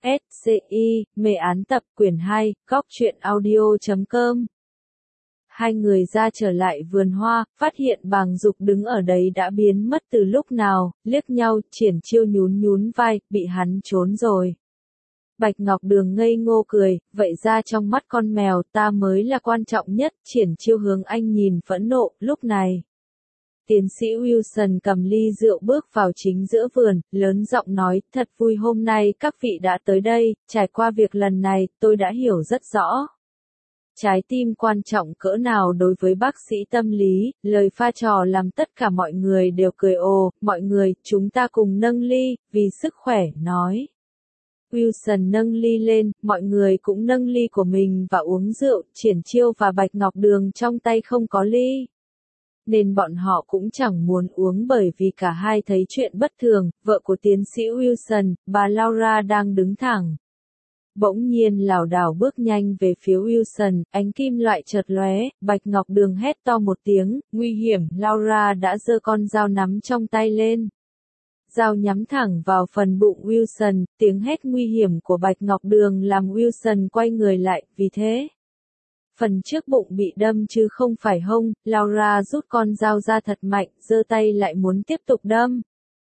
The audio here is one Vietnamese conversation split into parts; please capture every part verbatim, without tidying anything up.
ét xê i, mê án tập quyển hai, góc truyện audio chấm com. Hai người ra trở lại vườn hoa, phát hiện Bàng Dục đứng ở đấy đã biến mất từ lúc nào, liếc nhau, Triển Chiêu nhún nhún vai, bị hắn trốn rồi. Bạch Ngọc Đường ngây ngô cười, vậy ra trong mắt con mèo ta mới là quan trọng nhất, Triển Chiêu hướng anh nhìn phẫn nộ, lúc này. Tiến sĩ Wilson cầm ly rượu bước vào chính giữa vườn, lớn giọng nói, thật vui hôm nay các vị đã tới đây, trải qua việc lần này, tôi đã hiểu rất rõ. Trái tim quan trọng cỡ nào đối với bác sĩ tâm lý, lời pha trò làm tất cả mọi người đều cười ồ, mọi người, chúng ta cùng nâng ly, vì sức khỏe, nói. Wilson nâng ly lên, mọi người cũng nâng ly của mình và uống rượu, Triển Chiêu và Bạch Ngọc Đường trong tay không có ly. Nên bọn họ cũng chẳng muốn uống bởi vì cả hai thấy chuyện bất thường, vợ của tiến sĩ Wilson, bà Laura đang đứng thẳng. Bỗng nhiên lảo đảo bước nhanh về phía Wilson, ánh kim loại chợt lóe, Bạch Ngọc Đường hét to một tiếng, nguy hiểm, Laura đã giơ con dao nắm trong tay lên. Dao nhắm thẳng vào phần bụng Wilson, tiếng hét nguy hiểm của Bạch Ngọc Đường làm Wilson quay người lại, vì thế. Phần trước bụng bị đâm chứ không phải hông, Laura rút con dao ra thật mạnh, giơ tay lại muốn tiếp tục đâm.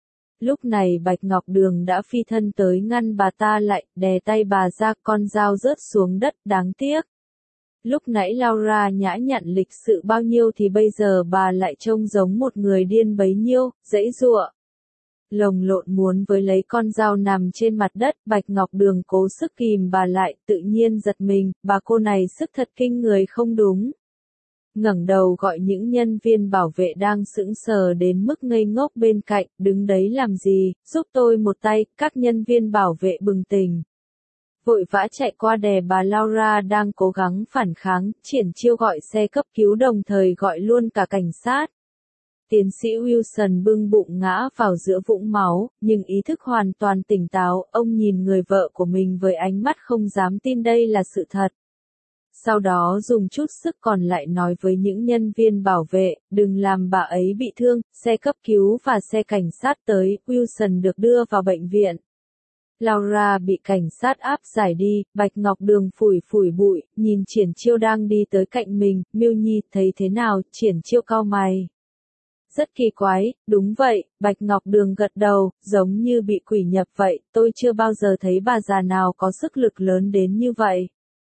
Lúc này Bạch Ngọc Đường đã phi thân tới ngăn bà ta lại, đè tay bà ra, con dao rớt xuống đất, đáng tiếc. Lúc nãy Laura nhã nhặn lịch sự bao nhiêu thì bây giờ bà lại trông giống một người điên bấy nhiêu, giãy giụa. Lồng lộn muốn với lấy con dao nằm trên mặt đất, Bạch Ngọc Đường cố sức kìm bà lại, tự nhiên giật mình, bà cô này sức thật kinh người không đúng. Ngẩng đầu gọi những nhân viên bảo vệ đang sững sờ đến mức ngây ngốc bên cạnh, đứng đấy làm gì, giúp tôi một tay, các nhân viên bảo vệ bừng tỉnh. Vội vã chạy qua đè bà Laura đang cố gắng phản kháng, Triển Chiêu gọi xe cấp cứu đồng thời gọi luôn cả cảnh sát. Tiến sĩ Wilson bưng bụng ngã vào giữa vũng máu, nhưng ý thức hoàn toàn tỉnh táo, ông nhìn người vợ của mình với ánh mắt không dám tin đây là sự thật. Sau đó dùng chút sức còn lại nói với những nhân viên bảo vệ, đừng làm bà ấy bị thương, xe cấp cứu và xe cảnh sát tới, Wilson được đưa vào bệnh viện. Laura bị cảnh sát áp giải đi, Bạch Ngọc Đường phủi phủi bụi, nhìn Triển Chiêu đang đi tới cạnh mình, Miêu Nhi thấy thế nào, Triển Chiêu cau mày. Rất kỳ quái, đúng vậy, Bạch Ngọc Đường gật đầu, giống như bị quỷ nhập vậy, tôi chưa bao giờ thấy bà già nào có sức lực lớn đến như vậy.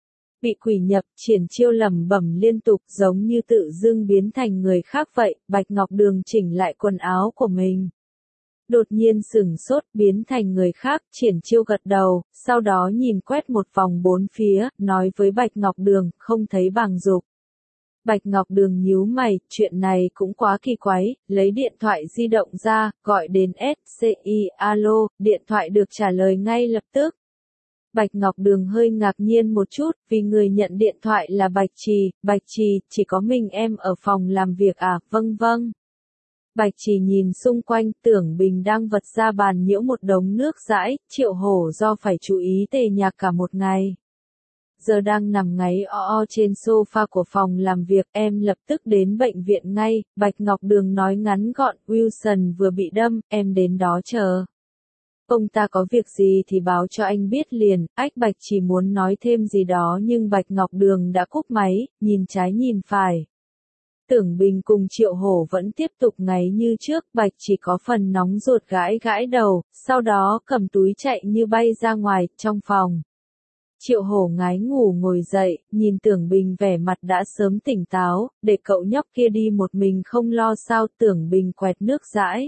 Bị quỷ nhập, Triển Chiêu lẩm bẩm liên tục, giống như tự dưng biến thành người khác vậy, Bạch Ngọc Đường chỉnh lại quần áo của mình. Đột nhiên sửng sốt, biến thành người khác, Triển Chiêu gật đầu, sau đó nhìn quét một vòng bốn phía, nói với Bạch Ngọc Đường, không thấy Bàng Dục. Bạch Ngọc Đường nhíu mày, chuyện này cũng quá kỳ quái, lấy điện thoại di động ra, gọi đến ét xê i, alo, điện thoại được trả lời ngay lập tức. Bạch Ngọc Đường hơi ngạc nhiên một chút, vì người nhận điện thoại là Bạch Trì, Bạch Trì, chỉ có mình em ở phòng làm việc à, vâng vâng. Bạch Trì nhìn xung quanh, Tưởng Bình đang vật ra bàn nhiễu một đống nước dãi, Triệu Hổ do phải chú ý tề nhạc cả một ngày. Giờ đang nằm ngáy o o trên sofa của phòng làm việc, em lập tức đến bệnh viện ngay, Bạch Ngọc Đường nói ngắn gọn, Wilson vừa bị đâm, em đến đó chờ. Ông ta có việc gì thì báo cho anh biết liền, ách Bạch chỉ muốn nói thêm gì đó nhưng Bạch Ngọc Đường đã cúp máy, nhìn trái nhìn phải. Tưởng Bình cùng Triệu Hổ vẫn tiếp tục ngáy như trước, Bạch chỉ có phần nóng ruột gãi gãi đầu, sau đó cầm túi chạy như bay ra ngoài, trong phòng. Triệu Hổ ngái ngủ ngồi dậy, nhìn Tưởng Bình vẻ mặt đã sớm tỉnh táo, để cậu nhóc kia đi một mình không lo sao, Tưởng Bình quẹt nước dãi.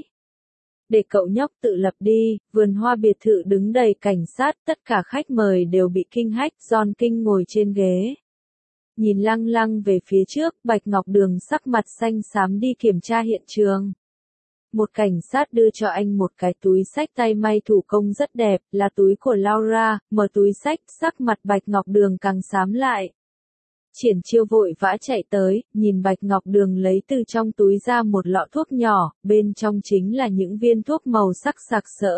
Để cậu nhóc tự lập đi, vườn hoa biệt thự đứng đầy cảnh sát, tất cả khách mời đều bị kinh hách, John Kinh ngồi trên ghế. Nhìn lăng lăng về phía trước, Bạch Ngọc Đường sắc mặt xanh xám đi kiểm tra hiện trường. Một cảnh sát đưa cho anh một cái túi xách tay may thủ công rất đẹp, là túi của Laura, mở túi xách, sắc mặt Bạch Ngọc Đường càng xám lại. Triển Chiêu vội vã chạy tới, nhìn Bạch Ngọc Đường lấy từ trong túi ra một lọ thuốc nhỏ, bên trong chính là những viên thuốc màu sắc sặc sỡ.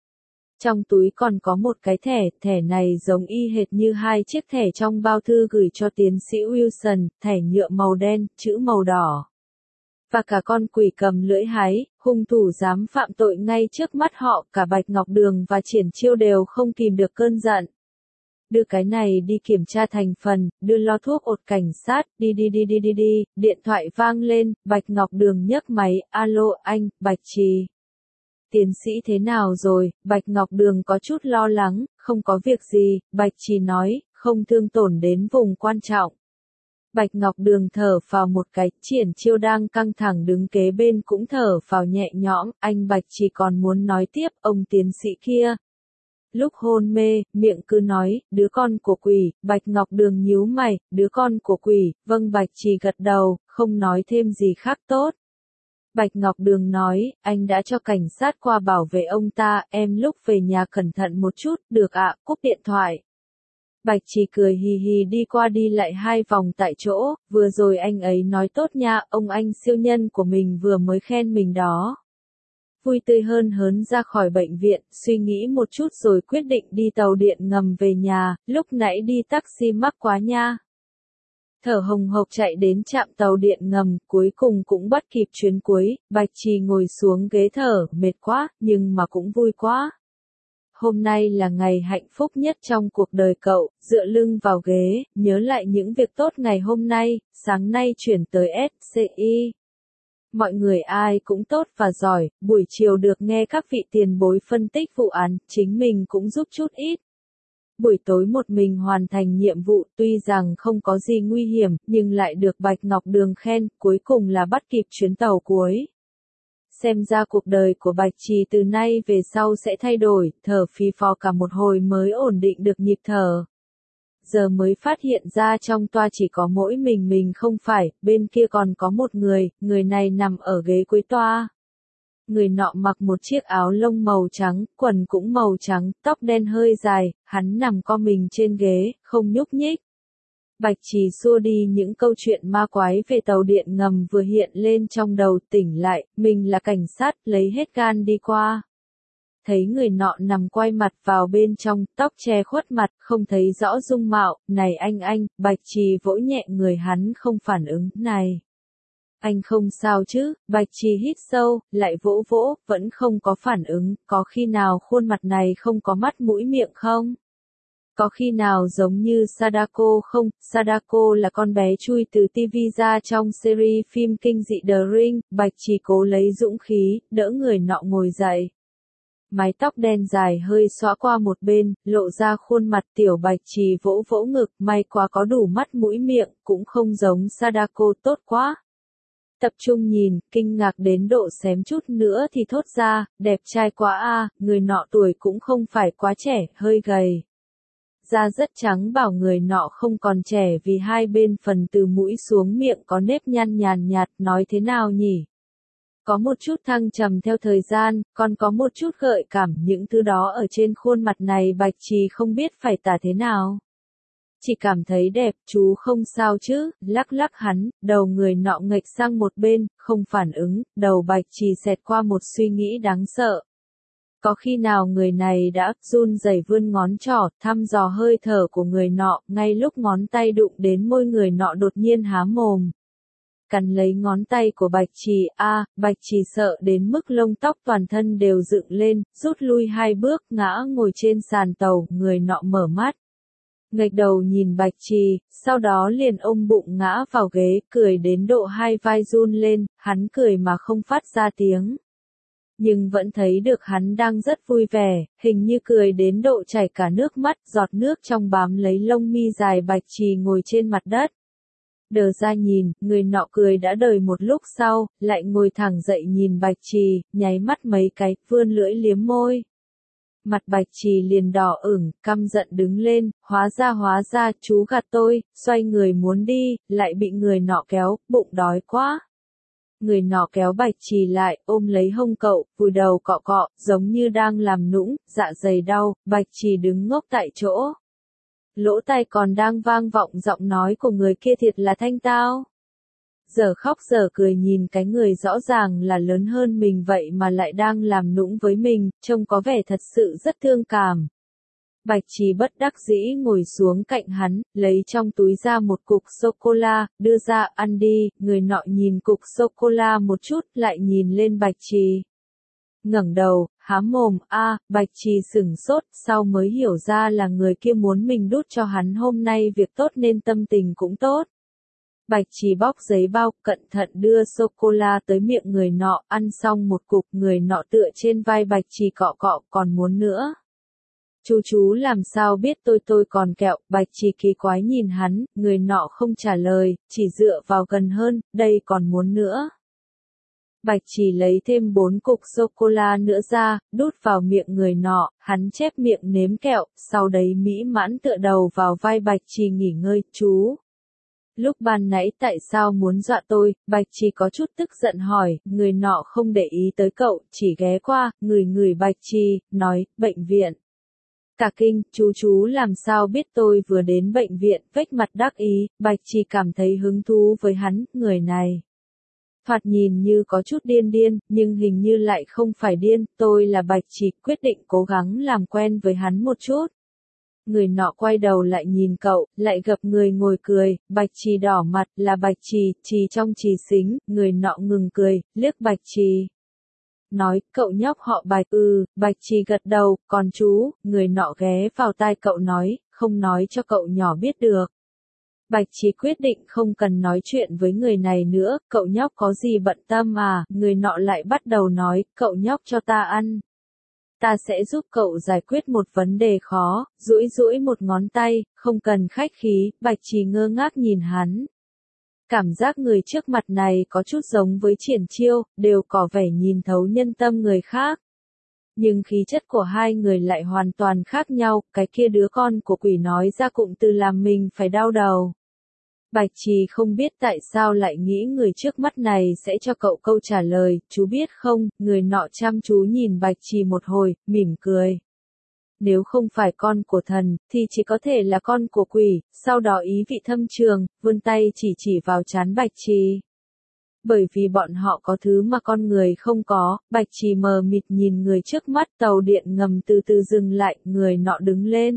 Trong túi còn có một cái thẻ, thẻ này giống y hệt như hai chiếc thẻ trong bao thư gửi cho tiến sĩ Wilson, thẻ nhựa màu đen, chữ màu đỏ. Và cả con quỷ cầm lưỡi hái, hung thủ dám phạm tội ngay trước mắt họ, cả Bạch Ngọc Đường và Triển Chiêu đều không kìm được cơn giận. Đưa cái này đi kiểm tra thành phần, đưa lo thuốc ột cảnh sát, đi đi đi đi đi đi, điện thoại vang lên, Bạch Ngọc Đường nhấc máy, alo anh, Bạch Trì. Tiến sĩ thế nào rồi, Bạch Ngọc Đường có chút lo lắng, không có việc gì, Bạch Trì nói, không thương tổn đến vùng quan trọng. Bạch Ngọc Đường thở phào một cái, Triển Chiêu đang căng thẳng đứng kế bên cũng thở phào nhẹ nhõm, anh Bạch Trì còn muốn nói tiếp, ông tiến sĩ kia. Lúc hôn mê, miệng cứ nói, đứa con của quỷ, Bạch Ngọc Đường nhíu mày, đứa con của quỷ, vâng Bạch Trì gật đầu, không nói thêm gì khác tốt. Bạch Ngọc Đường nói, anh đã cho cảnh sát qua bảo vệ ông ta, em lúc về nhà cẩn thận một chút, được ạ, cúp điện thoại. Bạch Trì cười hì hì đi qua đi lại hai vòng tại chỗ, vừa rồi anh ấy nói tốt nha, ông anh siêu nhân của mình vừa mới khen mình đó. Vui tươi hơn hớn ra khỏi bệnh viện, suy nghĩ một chút rồi quyết định đi tàu điện ngầm về nhà, lúc nãy đi taxi mắc quá nha. Thở hồng hộc chạy đến trạm tàu điện ngầm, cuối cùng cũng bắt kịp chuyến cuối, Bạch Trì ngồi xuống ghế thở, mệt quá, nhưng mà cũng vui quá. Hôm nay là ngày hạnh phúc nhất trong cuộc đời cậu, dựa lưng vào ghế, nhớ lại những việc tốt ngày hôm nay, sáng nay chuyển tới ét xê i. Mọi người ai cũng tốt và giỏi, buổi chiều được nghe các vị tiền bối phân tích vụ án, chính mình cũng giúp chút ít. Buổi tối một mình hoàn thành nhiệm vụ, tuy rằng không có gì nguy hiểm, nhưng lại được Bạch Ngọc Đường khen, cuối cùng là bắt kịp chuyến tàu cuối. Xem ra cuộc đời của Bạch Trì từ nay về sau sẽ thay đổi, thở phì phò cả một hồi mới ổn định được nhịp thở. Giờ mới phát hiện ra trong toa chỉ có mỗi mình mình không phải, bên kia còn có một người, người này nằm ở ghế cuối toa. Người nọ mặc một chiếc áo lông màu trắng, quần cũng màu trắng, tóc đen hơi dài, hắn nằm co mình trên ghế, không nhúc nhích. Bạch Trì xua đi những câu chuyện ma quái về tàu điện ngầm vừa hiện lên trong đầu, tỉnh lại, mình là cảnh sát, lấy hết gan đi qua. Thấy người nọ nằm quay mặt vào bên trong, tóc che khuất mặt, không thấy rõ dung mạo, này anh anh, Bạch Trì vỗ nhẹ người hắn không phản ứng, này. Anh không sao chứ, Bạch Trì hít sâu, lại vỗ vỗ, vẫn không có phản ứng, có khi nào khuôn mặt này không có mắt mũi miệng không? Có khi nào giống như Sadako không? Sadako là con bé chui từ ti vi ra trong series phim kinh dị The Ring, Bạch Trì cố lấy dũng khí, đỡ người nọ ngồi dậy. Mái tóc đen dài hơi xõa qua một bên, lộ ra khuôn mặt tiểu Bạch Trì vỗ vỗ ngực, may quá có đủ mắt mũi miệng, cũng không giống Sadako, tốt quá. Tập trung nhìn, kinh ngạc đến độ xém chút nữa thì thốt ra, đẹp trai quá a, người nọ tuổi cũng không phải quá trẻ, hơi gầy. Da rất trắng bảo người nọ không còn trẻ vì hai bên phần từ mũi xuống miệng có nếp nhăn nhàn nhạt, nói thế nào nhỉ? Có một chút thăng trầm theo thời gian, còn có một chút gợi cảm, những thứ đó ở trên khuôn mặt này Bạch Trì không biết phải tả thế nào. Chỉ cảm thấy đẹp, chú không sao chứ, lắc lắc hắn, đầu người nọ nghệch sang một bên, không phản ứng, đầu Bạch Trì xẹt qua một suy nghĩ đáng sợ. Có khi nào người này đã run rẩy vươn ngón trỏ, thăm dò hơi thở của người nọ, ngay lúc ngón tay đụng đến môi người nọ đột nhiên há mồm. Cắn lấy ngón tay của Bạch Trì, a, Bạch Trì sợ đến mức lông tóc toàn thân đều dựng lên, rút lui hai bước, ngã ngồi trên sàn tàu, người nọ mở mắt. Nghệch đầu nhìn Bạch Trì, sau đó liền ôm bụng ngã vào ghế, cười đến độ hai vai run lên, hắn cười mà không phát ra tiếng. Nhưng vẫn thấy được hắn đang rất vui vẻ, hình như cười đến độ chảy cả nước mắt, giọt nước trong bám lấy lông mi dài Bạch Trì ngồi trên mặt đất. Đờ ra nhìn, người nọ cười đã đời một lúc sau, lại ngồi thẳng dậy nhìn Bạch Trì, nháy mắt mấy cái, vươn lưỡi liếm môi. Mặt Bạch Trì liền đỏ ửng, căm giận đứng lên, hóa ra hóa ra, chú gạt tôi, xoay người muốn đi, lại bị người nọ kéo, bụng đói quá. Người nọ kéo Bạch Trì lại, ôm lấy hông cậu, vùi đầu cọ cọ, giống như đang làm nũng, dạ dày đau, Bạch Trì đứng ngốc tại chỗ. Lỗ tai còn đang vang vọng giọng nói của người kia, thiệt là thanh tao. Giờ khóc giờ cười nhìn cái người rõ ràng là lớn hơn mình vậy mà lại đang làm nũng với mình, trông có vẻ thật sự rất thương cảm. Bạch Trì bất đắc dĩ ngồi xuống cạnh hắn, lấy trong túi ra một cục sô-cô-la, đưa ra, ăn đi. Người nọ nhìn cục sô-cô-la một chút, lại nhìn lên Bạch Trì. Ngẩng đầu, há mồm, a, Bạch Trì sửng sốt, sau mới hiểu ra là người kia muốn mình đút cho hắn hôm nay việc tốt nên tâm tình cũng tốt. Bạch Trì bóc giấy bao, cẩn thận đưa sô-cô-la tới miệng người nọ, ăn xong một cục, người nọ tựa trên vai Bạch Trì cọ cọ, còn muốn nữa. Chú chú làm sao biết tôi tôi còn kẹo, Bạch Trì kỳ quái nhìn hắn, người nọ không trả lời, chỉ dựa vào gần hơn, đây còn muốn nữa. Bạch Trì lấy thêm bốn cục sô-cô-la nữa ra, đút vào miệng người nọ, hắn chép miệng nếm kẹo, sau đấy mỹ mãn tựa đầu vào vai Bạch Trì nghỉ ngơi, chú. Lúc ban nãy tại sao muốn dọa tôi, Bạch Trì có chút tức giận hỏi, người nọ không để ý tới cậu, chỉ ghé qua, ngửi ngửi Bạch Trì, nói, bệnh viện. Cả kinh, chú chú làm sao biết tôi vừa đến bệnh viện, vếch mặt đắc ý, Bạch Trì cảm thấy hứng thú với hắn, người này. Thoạt nhìn như có chút điên điên, nhưng hình như lại không phải điên, tôi là Bạch Trì, quyết định cố gắng làm quen với hắn một chút. Người nọ quay đầu lại nhìn cậu, lại gặp người ngồi cười, Bạch Trì đỏ mặt, là Bạch Trì, Trì trong Trì xính, người nọ ngừng cười, liếc Bạch Trì. Nói, cậu nhóc họ Bạch, ừ, Bạch Trì gật đầu, còn chú, người nọ ghé vào tai cậu nói, không nói cho cậu nhỏ biết được. Bạch Trì quyết định không cần nói chuyện với người này nữa, cậu nhóc có gì bận tâm à, người nọ lại bắt đầu nói, cậu nhóc cho ta ăn. Ta sẽ giúp cậu giải quyết một vấn đề khó, duỗi duỗi một ngón tay, không cần khách khí, Bạch Trì ngơ ngác nhìn hắn. Cảm giác người trước mặt này có chút giống với Triển Chiêu, đều có vẻ nhìn thấu nhân tâm người khác. Nhưng khí chất của hai người lại hoàn toàn khác nhau, cái kia đứa con của quỷ nói ra cụm từ làm mình phải đau đầu. Bạch Trì không biết tại sao lại nghĩ người trước mắt này sẽ cho cậu câu trả lời, chú biết không, người nọ chăm chú nhìn Bạch Trì một hồi, mỉm cười. Nếu không phải con của thần, thì chỉ có thể là con của quỷ, sau đó ý vị thâm trường, vươn tay chỉ chỉ vào trán Bạch Trì. Bởi vì bọn họ có thứ mà con người không có, Bạch Trì mờ mịt nhìn người trước mắt, tàu điện ngầm từ từ dừng lại, người nọ đứng lên.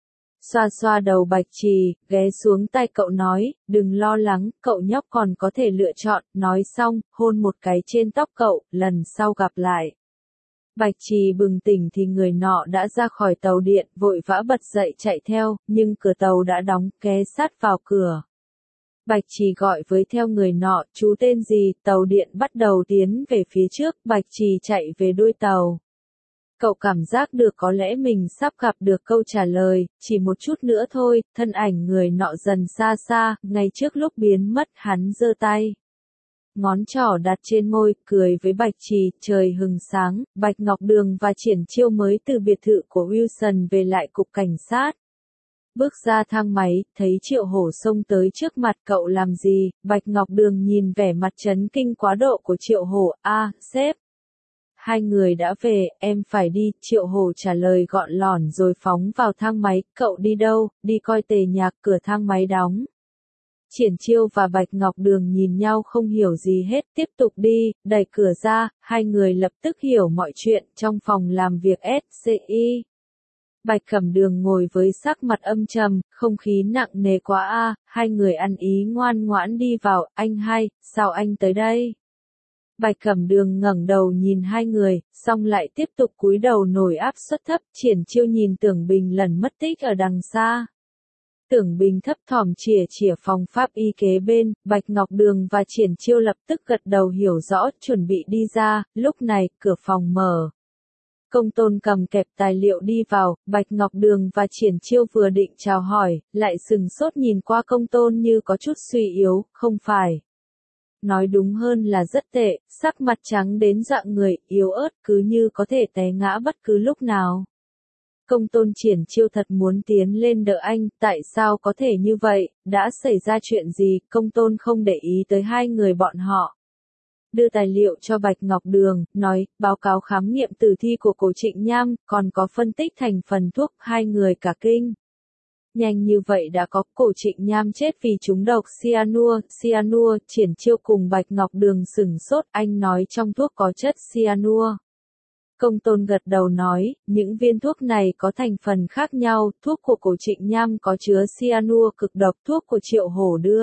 Xoa xoa đầu Bạch Trì, ghé xuống tay cậu nói, đừng lo lắng, cậu nhóc còn có thể lựa chọn, nói xong, hôn một cái trên tóc cậu, lần sau gặp lại. Bạch Trì bừng tỉnh thì người nọ đã ra khỏi tàu điện, vội vã bật dậy chạy theo, nhưng cửa tàu đã đóng, ghé sát vào cửa. Bạch Trì gọi với theo người nọ, chú tên gì, tàu điện bắt đầu tiến về phía trước, Bạch Trì chạy về đuôi tàu. Cậu cảm giác được có lẽ mình sắp gặp được câu trả lời, chỉ một chút nữa thôi, thân ảnh người nọ dần xa xa, ngay trước lúc biến mất hắn giơ tay. Ngón trỏ đặt trên môi, cười với Bạch Trì, trời hừng sáng, Bạch Ngọc Đường và Triển Chiêu mới từ biệt thự của Wilson về lại cục cảnh sát. Bước ra thang máy, thấy Triệu Hổ xông tới trước mặt cậu làm gì, Bạch Ngọc Đường nhìn vẻ mặt chấn kinh quá độ của Triệu Hổ, a, sếp. Hai người đã về, em phải đi, Triệu Hổ trả lời gọn lỏn rồi phóng vào thang máy, cậu đi đâu, đi coi tề nhạc, cửa thang máy đóng. Triển Chiêu và Bạch Ngọc Đường nhìn nhau không hiểu gì hết, tiếp tục đi, đẩy cửa ra, hai người lập tức hiểu mọi chuyện, trong phòng làm việc ét xê i. Bạch Cẩm Đường ngồi với sắc mặt âm trầm, không khí nặng nề quá a, hai người ăn ý ngoan ngoãn đi vào, anh hai, sao anh tới đây? Bạch Cẩm Đường ngẩng đầu nhìn hai người, xong lại tiếp tục cúi đầu nổi áp suất thấp, Triển Chiêu nhìn Tưởng Bình lần mất tích ở đằng xa. Tưởng Bình thấp thỏm chìa chìa phòng pháp y kế bên, Bạch Ngọc Đường và Triển Chiêu lập tức gật đầu hiểu rõ, chuẩn bị đi ra, lúc này, cửa phòng mở. Công Tôn cầm kẹp tài liệu đi vào, Bạch Ngọc Đường và Triển Chiêu vừa định chào hỏi, lại sừng sốt nhìn qua Công Tôn như có chút suy yếu, không phải. Nói đúng hơn là rất tệ, sắc mặt trắng đến dạng người, yếu ớt, cứ như có thể té ngã bất cứ lúc nào. Công Tôn Triển Chiêu thật muốn tiến lên đỡ anh, tại sao có thể như vậy, đã xảy ra chuyện gì, Công Tôn không để ý tới hai người bọn họ. Đưa tài liệu cho Bạch Ngọc Đường, nói, báo cáo khám nghiệm tử thi của Cổ Trịnh Nham, còn có phân tích thành phần thuốc, hai người cả kinh. Nhanh như vậy đã có, Cổ Trịnh Nham chết vì trúng độc cyanua, cyanua, Triển Chiêu cùng Bạch Ngọc Đường sửng sốt, anh nói trong thuốc có chất cyanua. Công Tôn gật đầu nói, những viên thuốc này có thành phần khác nhau, thuốc của cổ Trịnh Nham có chứa cyanua cực độc, thuốc của Triệu Hổ đưa.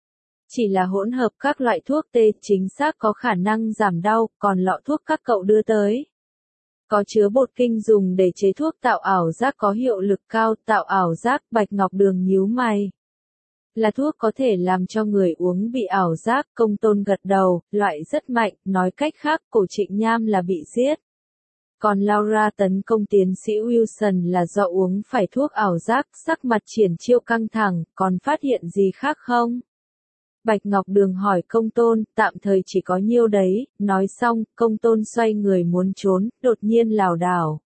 Chỉ là hỗn hợp các loại thuốc tê chính xác có khả năng giảm đau, còn lọ thuốc các cậu đưa tới có chứa bột kinh dùng để chế thuốc tạo ảo giác có hiệu lực cao, tạo ảo giác. Bạch Ngọc Đường nhíu mày. Là thuốc có thể làm cho người uống bị ảo giác. Công Tôn gật đầu, loại rất mạnh, nói cách khác cổ Trịnh Nham là bị giết. Còn Laura tấn công tiến sĩ Wilson là do uống phải thuốc ảo giác. Sắc mặt Triển Chiêu căng thẳng, còn phát hiện gì khác không? Bạch Ngọc Đường hỏi Công Tôn, tạm thời chỉ có nhiêu đấy. Nói xong, Công Tôn xoay người muốn trốn, đột nhiên lảo đảo.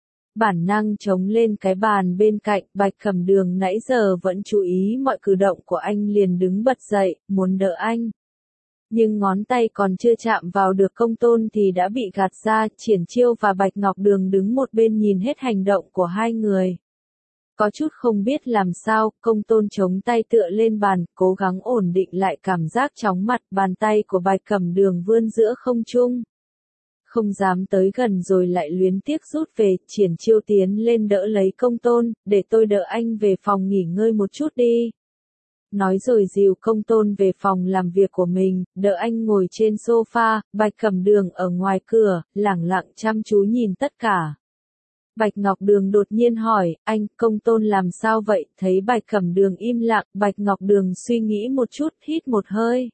Bản năng chống lên cái bàn bên cạnh. Bạch Cẩm Đường nãy giờ vẫn chú ý mọi cử động của anh liền đứng bật dậy, muốn đỡ anh. Nhưng ngón tay còn chưa chạm vào được Công Tôn thì đã bị gạt ra. Triển Chiêu và Bạch Ngọc Đường đứng một bên nhìn hết hành động của hai người. Có chút không biết làm sao, Công Tôn chống tay tựa lên bàn, cố gắng ổn định lại cảm giác chóng mặt. Bàn tay của Bạch Cẩm Đường vươn giữa không trung. Không dám tới gần rồi lại luyến tiếc rút về. Triển Chiêu tiến lên đỡ lấy Công Tôn, để tôi đỡ anh về phòng nghỉ ngơi một chút đi. Nói rồi dìu Công Tôn về phòng làm việc của mình, đỡ anh ngồi trên sofa. Bạch Cẩm Đường ở ngoài cửa, lẳng lặng chăm chú nhìn tất cả. Bạch Ngọc Đường đột nhiên hỏi, anh, Công Tôn làm sao vậy? Thấy Bạch Cẩm Đường im lặng, Bạch Ngọc Đường suy nghĩ một chút, hít một hơi.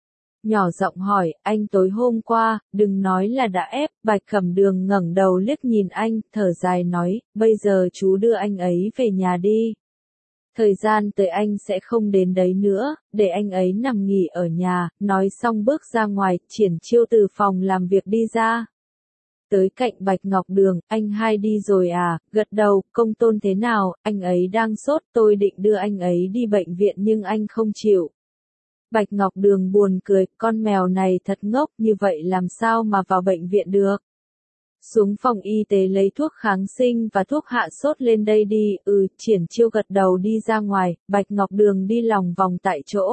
Nhỏ giọng hỏi, anh tối hôm qua, đừng nói là đã ép. Bạch Cẩm Đường ngẩng đầu liếc nhìn anh, thở dài nói, bây giờ chú đưa anh ấy về nhà đi. Thời gian tới anh sẽ không đến đấy nữa, để anh ấy nằm nghỉ ở nhà. Nói xong bước ra ngoài, Triển Chiêu từ phòng làm việc đi ra. Tới cạnh Bạch Ngọc Đường, anh hai đi rồi à? Gật đầu. Công Tôn thế nào? Anh ấy đang sốt, tôi định đưa anh ấy đi bệnh viện nhưng anh không chịu. Bạch Ngọc Đường buồn cười, con mèo này thật ngốc, như vậy làm sao mà vào bệnh viện được? Xuống phòng y tế lấy thuốc kháng sinh và thuốc hạ sốt lên đây đi. Ừ, Triển Chiêu gật đầu đi ra ngoài. Bạch Ngọc Đường đi lòng vòng tại chỗ.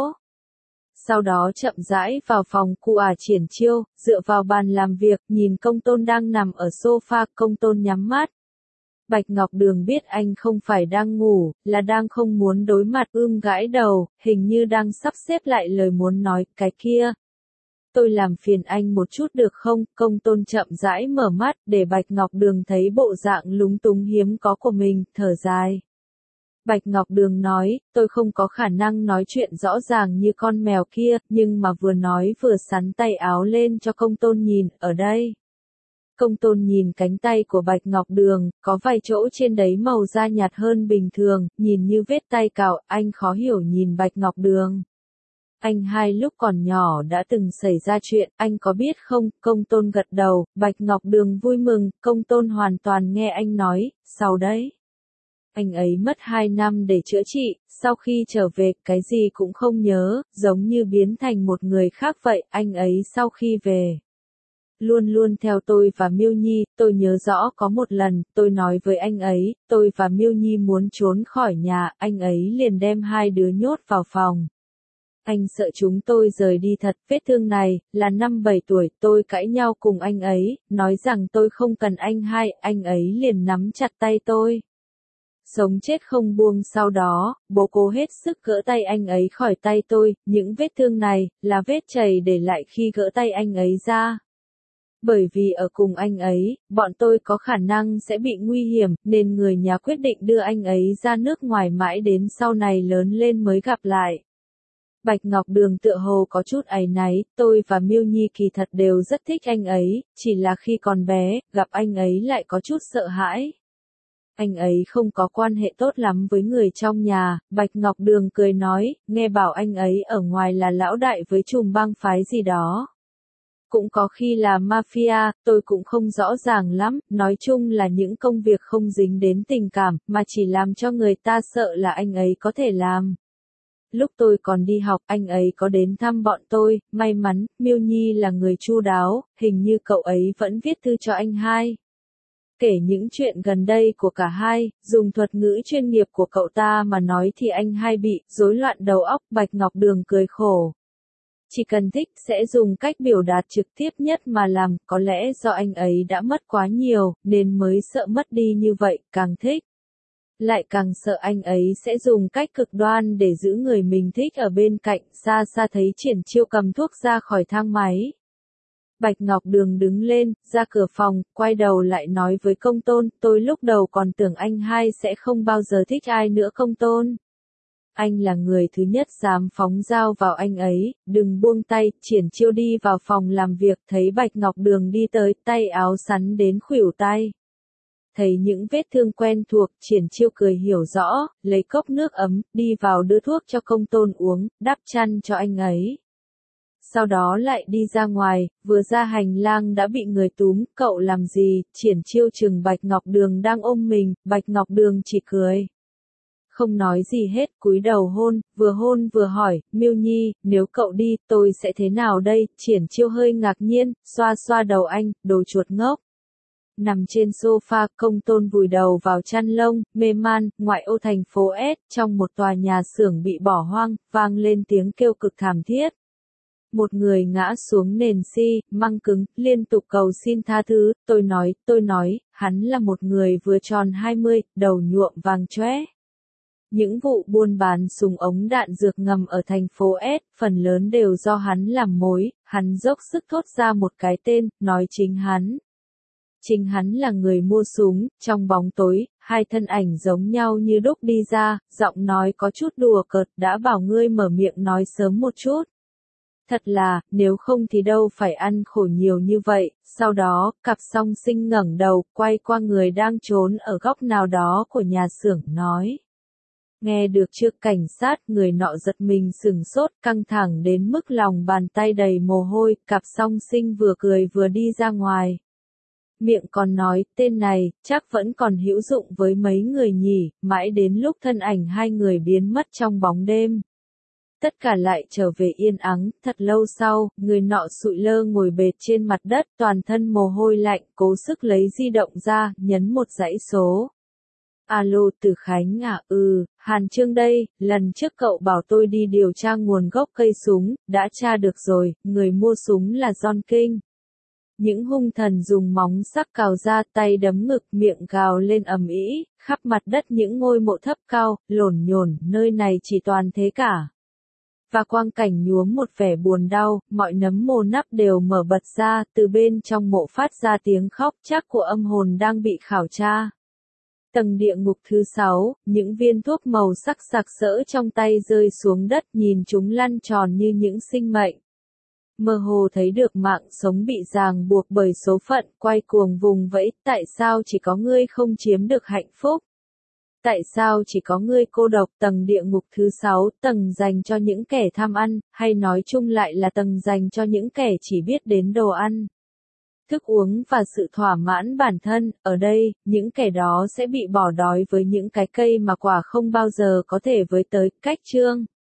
Sau đó chậm rãi vào phòng của à Triển Chiêu, dựa vào bàn làm việc, nhìn Công Tôn đang nằm ở sofa. Công Tôn nhắm mắt. Bạch Ngọc Đường biết anh không phải đang ngủ, là đang không muốn đối mặt. Ưm gãi đầu, hình như đang sắp xếp lại lời muốn nói. Cái kia, tôi làm phiền anh một chút được không? Công Tôn chậm rãi mở mắt, để Bạch Ngọc Đường thấy bộ dạng lúng túng hiếm có của mình, thở dài. Bạch Ngọc Đường nói, tôi không có khả năng nói chuyện rõ ràng như con mèo kia, nhưng mà vừa nói vừa sắn tay áo lên cho Công Tôn nhìn, ở đây. Công Tôn nhìn cánh tay của Bạch Ngọc Đường, có vài chỗ trên đấy màu da nhạt hơn bình thường, nhìn như vết tay cào. Anh khó hiểu nhìn Bạch Ngọc Đường. Anh hai lúc còn nhỏ đã từng xảy ra chuyện, anh có biết không? Công Tôn gật đầu. Bạch Ngọc Đường vui mừng. Công Tôn hoàn toàn nghe anh nói, sau đấy. Anh ấy mất hai năm để chữa trị, sau khi trở về, cái gì cũng không nhớ, giống như biến thành một người khác vậy. Anh ấy sau khi về, luôn luôn theo tôi và Miêu Nhi. Tôi nhớ rõ có một lần, tôi nói với anh ấy, tôi và Miêu Nhi muốn trốn khỏi nhà, anh ấy liền đem hai đứa nhốt vào phòng. Anh sợ chúng tôi rời đi thật. Vết thương này, là năm bảy tuổi, tôi cãi nhau cùng anh ấy, nói rằng tôi không cần anh hai, anh ấy liền nắm chặt tay tôi. Sống chết không buông. Sau đó, bố cố hết sức gỡ tay anh ấy khỏi tay tôi. Những vết thương này, là vết chảy để lại khi gỡ tay anh ấy ra. Bởi vì ở cùng anh ấy, bọn tôi có khả năng sẽ bị nguy hiểm, nên người nhà quyết định đưa anh ấy ra nước ngoài mãi đến sau này lớn lên mới gặp lại. Bạch Ngọc Đường tựa hồ có chút áy náy, tôi và Miêu Nhi kỳ thật đều rất thích anh ấy, chỉ là khi còn bé, gặp anh ấy lại có chút sợ hãi. Anh ấy không có quan hệ tốt lắm với người trong nhà. Bạch Ngọc Đường cười nói, nghe bảo anh ấy ở ngoài là lão đại với chùm bang phái gì đó. Cũng có khi là mafia, tôi cũng không rõ ràng lắm, nói chung là những công việc không dính đến tình cảm, mà chỉ làm cho người ta sợ là anh ấy có thể làm. Lúc tôi còn đi học, anh ấy có đến thăm bọn tôi, may mắn, Miêu Nhi là người chu đáo, hình như cậu ấy vẫn viết thư cho anh hai. Kể những chuyện gần đây của cả hai, dùng thuật ngữ chuyên nghiệp của cậu ta mà nói thì anh hai bị rối loạn đầu óc. Bạch Ngọc Đường cười khổ. Chỉ cần thích sẽ dùng cách biểu đạt trực tiếp nhất mà làm, có lẽ do anh ấy đã mất quá nhiều, nên mới sợ mất đi như vậy, càng thích. Lại càng sợ anh ấy sẽ dùng cách cực đoan để giữ người mình thích ở bên cạnh. Xa xa thấy Triển Chiêu cầm thuốc ra khỏi thang máy. Bạch Ngọc Đường đứng lên, ra cửa phòng, quay đầu lại nói với Công Tôn, tôi lúc đầu còn tưởng anh hai sẽ không bao giờ thích ai nữa Công Tôn. Anh là người thứ nhất dám phóng dao vào anh ấy, đừng buông tay. Triển Chiêu đi vào phòng làm việc, thấy Bạch Ngọc Đường đi tới, tay áo sắn đến khuỷu tay. Thấy những vết thương quen thuộc, Triển Chiêu cười hiểu rõ, lấy cốc nước ấm, đi vào đưa thuốc cho Công Tôn uống, đắp chăn cho anh ấy. Sau đó lại đi ra ngoài, vừa ra hành lang đã bị người túm, cậu làm gì? Triển Chiêu trừng Bạch Ngọc Đường đang ôm mình, Bạch Ngọc Đường chỉ cười. Không nói gì hết, cúi đầu hôn, vừa hôn vừa hỏi, Miêu Nhi, nếu cậu đi, tôi sẽ thế nào đây? Triển Chiêu hơi ngạc nhiên, xoa xoa đầu anh, đồ chuột ngốc. Nằm trên sofa, Công Tôn vùi đầu vào chăn lông, mê man. Ngoại ô thành phố S, trong một tòa nhà xưởng bị bỏ hoang, vang lên tiếng kêu cực thảm thiết. Một người ngã xuống nền xi măng cứng, liên tục cầu xin tha thứ. Tôi nói, tôi nói, hắn là một người vừa tròn hai mươi, đầu nhuộm vàng chóe. Những vụ buôn bán súng ống đạn dược ngầm ở thành phố S, phần lớn đều do hắn làm mối. Hắn dốc sức thốt ra một cái tên, nói chính hắn. Chính hắn là người mua súng. Trong bóng tối, hai thân ảnh giống nhau như đúc đi ra, giọng nói có chút đùa cợt, đã bảo ngươi mở miệng nói sớm một chút. Thật là, nếu không thì đâu phải ăn khổ nhiều như vậy. Sau đó, cặp song sinh ngẩng đầu, quay qua người đang trốn ở góc nào đó của nhà xưởng, nói. Nghe được chưa? Cảnh sát? Người nọ giật mình sửng sốt, căng thẳng đến mức lòng bàn tay đầy mồ hôi. Cặp song sinh vừa cười vừa đi ra ngoài. Miệng còn nói, tên này, chắc vẫn còn hữu dụng với mấy người nhỉ. Mãi đến lúc thân ảnh hai người biến mất trong bóng đêm. Tất cả lại trở về yên ắng. Thật lâu sau, người nọ sụi lơ ngồi bệt trên mặt đất, toàn thân mồ hôi lạnh, cố sức lấy di động ra, nhấn một dãy số. Alo, Từ Khánh à? Ừ, Hàn Trương đây, lần trước cậu bảo tôi đi điều tra nguồn gốc cây súng, đã tra được rồi, người mua súng là John King. Những hung thần dùng móng sắc cào ra, tay đấm ngực, miệng gào lên ầm ĩ, khắp mặt đất những ngôi mộ thấp cao, lổn nhổn, nơi này chỉ toàn thế cả. Và quang cảnh nhuốm một vẻ buồn đau, mọi nấm mồ nắp đều mở bật ra, từ bên trong mộ phát ra tiếng khóc chắc của âm hồn đang bị khảo tra. Tầng địa ngục thứ sáu, những viên thuốc màu sắc sặc sỡ trong tay rơi xuống đất, nhìn chúng lăn tròn như những sinh mệnh. Mơ hồ thấy được mạng sống bị ràng buộc bởi số phận, quay cuồng vùng vẫy, tại sao chỉ có ngươi không chiếm được hạnh phúc? Tại sao chỉ có ngươi cô độc? Tầng địa ngục thứ sáu, tầng dành cho những kẻ tham ăn, hay nói chung lại là tầng dành cho những kẻ chỉ biết đến đồ ăn, thức uống và sự thỏa mãn bản thân. Ở đây, những kẻ đó sẽ bị bỏ đói với những cái cây mà quả không bao giờ có thể với tới. Cách chương